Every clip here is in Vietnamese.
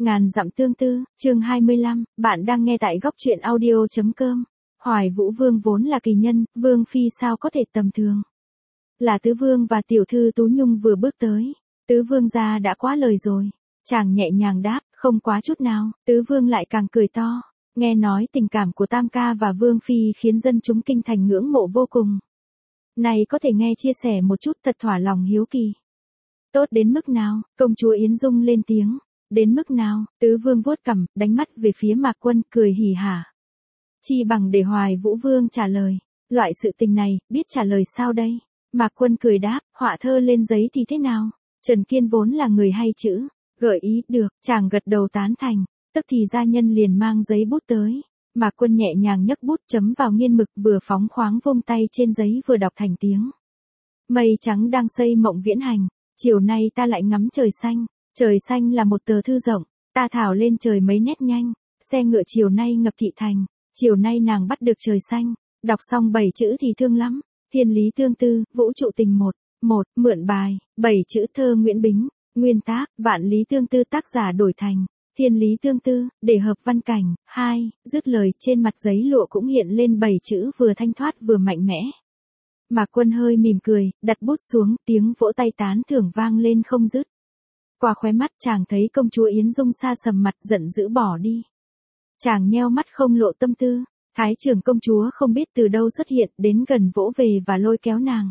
Ngàn dặm tương tư, chương 25, bạn đang nghe tại góc truyện audio.com. Hoài Vũ Vương vốn là kỳ nhân, Vương Phi sao có thể tầm thường. Là Tứ Vương và tiểu thư Tú Nhung vừa bước tới. Tứ Vương gia đã quá lời rồi. Chàng nhẹ nhàng đáp, không quá chút nào, Tứ Vương lại càng cười to. Nghe nói tình cảm của Tam Ca và Vương Phi khiến dân chúng kinh thành ngưỡng mộ vô cùng. Này có thể nghe chia sẻ một chút, thật thỏa lòng hiếu kỳ. Tốt đến mức nào, công chúa Yến Dung lên tiếng. Đến mức nào, Tứ Vương vuốt cằm, đánh mắt về phía Mạc Quân, cười hỉ hả. Chi bằng để Hoài Vũ Vương trả lời. Loại sự tình này, biết trả lời sao đây? Mạc Quân cười đáp, họa thơ lên giấy thì thế nào? Trần Kiên vốn là người hay chữ. Gợi ý, được, chàng gật đầu tán thành. Tức thì gia nhân liền mang giấy bút tới. Mạc Quân nhẹ nhàng nhấc bút chấm vào nghiên mực, vừa phóng khoáng vung tay trên giấy vừa đọc thành tiếng. Mây trắng đang xây mộng viễn hành. Chiều nay ta lại ngắm trời xanh. Trời xanh là một tờ thư rộng, ta thảo lên trời mấy nét nhanh, xe ngựa chiều nay ngập thị thành, chiều nay nàng bắt được trời xanh, đọc xong 7 chữ thì thương lắm, thiên lý tương tư, vũ trụ tình một, mượn bài, 7 chữ thơ Nguyễn Bính, nguyên tác, vạn lý tương tư tác giả đổi thành, thiên lý tương tư, để hợp văn cảnh, 2, dứt lời trên mặt giấy lụa cũng hiện lên 7 chữ vừa thanh thoát vừa mạnh mẽ. Mạc Quân hơi mỉm cười, đặt bút xuống, tiếng vỗ tay tán thưởng vang lên không dứt. Qua khóe mắt chàng thấy công chúa Yến Dung sa sầm mặt giận dữ bỏ đi. Chàng nheo mắt không lộ tâm tư, Thái trưởng công chúa không biết từ đâu xuất hiện đến gần vỗ về và lôi kéo nàng.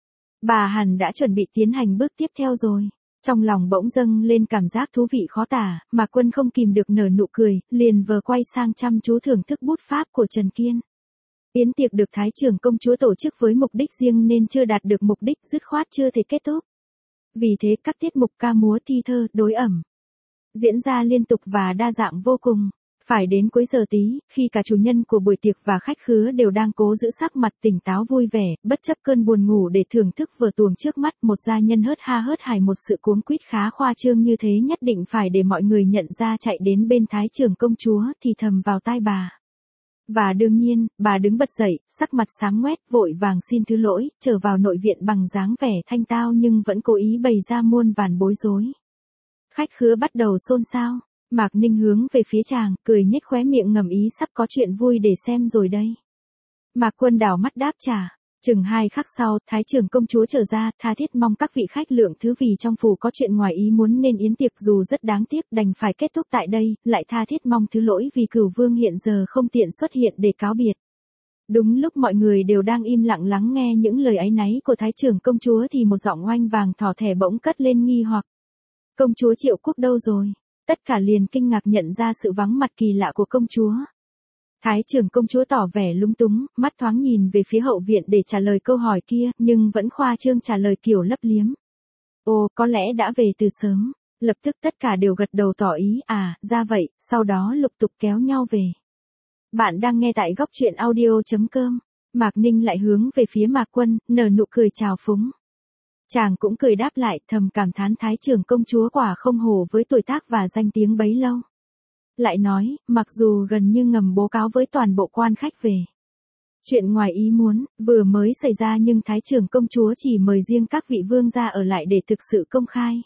Bà hẳn đã chuẩn bị tiến hành bước tiếp theo rồi. Trong lòng bỗng dâng lên cảm giác thú vị khó tả, mà Quân không kìm được nở nụ cười, liền vờ quay sang chăm chú thưởng thức bút pháp của Trần Kiên. Yến tiệc được Thái trưởng công chúa tổ chức với mục đích riêng nên chưa đạt được mục đích, dứt khoát chưa thể kết thúc. Vì thế các tiết mục ca múa thi thơ, đối ẩm diễn ra liên tục và đa dạng vô cùng. Phải đến cuối giờ tí, khi cả chủ nhân của buổi tiệc và khách khứa đều đang cố giữ sắc mặt tỉnh táo vui vẻ, bất chấp cơn buồn ngủ để thưởng thức vở tuồng trước mắt, một gia nhân hớt ha hớt hải một sự cuống quýt khá khoa trương như thế nhất định phải để mọi người nhận ra chạy đến bên Thái trưởng công chúa thì thầm vào tai bà. Và đương nhiên, bà đứng bật dậy, sắc mặt sáng ngoét, vội vàng xin thứ lỗi, trở vào nội viện bằng dáng vẻ thanh tao nhưng vẫn cố ý bày ra muôn vàn bối rối. Khách khứa bắt đầu xôn xao, Mạc Ninh hướng về phía chàng, cười nhếch khóe miệng ngầm ý sắp có chuyện vui để xem rồi đây. Mạc Quân đảo mắt đáp trả. Chừng 2 khắc sau, Thái trưởng công chúa trở ra, tha thiết mong các vị khách lượng thứ vì trong phủ có chuyện ngoài ý muốn nên yến tiệc dù rất đáng tiếc đành phải kết thúc tại đây, lại tha thiết mong thứ lỗi vì Cửu Vương hiện giờ không tiện xuất hiện để cáo biệt. Đúng lúc mọi người đều đang im lặng lắng nghe những lời áy náy của Thái trưởng công chúa thì một giọng oanh vàng thỏ thẻ bỗng cất lên nghi hoặc. Công chúa Triệu Quốc đâu rồi? Tất cả liền kinh ngạc nhận ra sự vắng mặt kỳ lạ của công chúa. Thái trưởng công chúa tỏ vẻ lúng túng, mắt thoáng nhìn về phía hậu viện để trả lời câu hỏi kia, nhưng vẫn khoa trương trả lời kiểu lấp liếm. Ồ, có lẽ đã về từ sớm. Lập tức tất cả đều gật đầu tỏ ý, ra vậy, sau đó lục tục kéo nhau về. Bạn đang nghe tại góc truyện audio.com. Mạc Ninh lại hướng về phía Mạc Quân, nở nụ cười chào phúng. Chàng cũng cười đáp lại, thầm cảm thán Thái trưởng công chúa quả không hổ với tuổi tác và danh tiếng bấy lâu. Lại nói, mặc dù gần như ngầm báo cáo với toàn bộ quan khách về chuyện ngoài ý muốn, vừa mới xảy ra nhưng Thái trưởng công chúa chỉ mời riêng các vị vương gia ở lại để thực sự công khai.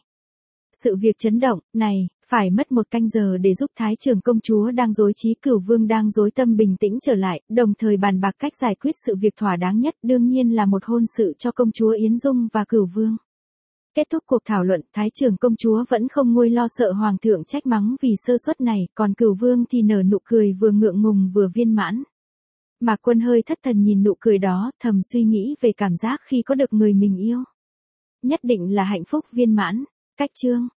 Sự việc chấn động, này, phải mất 1 canh giờ để giúp Thái trưởng công chúa đang rối trí Cửu Vương đang rối tâm bình tĩnh trở lại, đồng thời bàn bạc cách giải quyết sự việc thỏa đáng nhất, đương nhiên là một hôn sự cho công chúa Yến Dung và Cửu Vương. Kết thúc cuộc thảo luận, Thái trưởng công chúa vẫn không nguôi lo sợ hoàng thượng trách mắng vì sơ suất này, còn Cửu Vương thì nở nụ cười vừa ngượng ngùng vừa viên mãn. Mạc Quân hơi thất thần nhìn nụ cười đó, thầm suy nghĩ về cảm giác khi có được người mình yêu. Nhất định là hạnh phúc viên mãn. Cách chương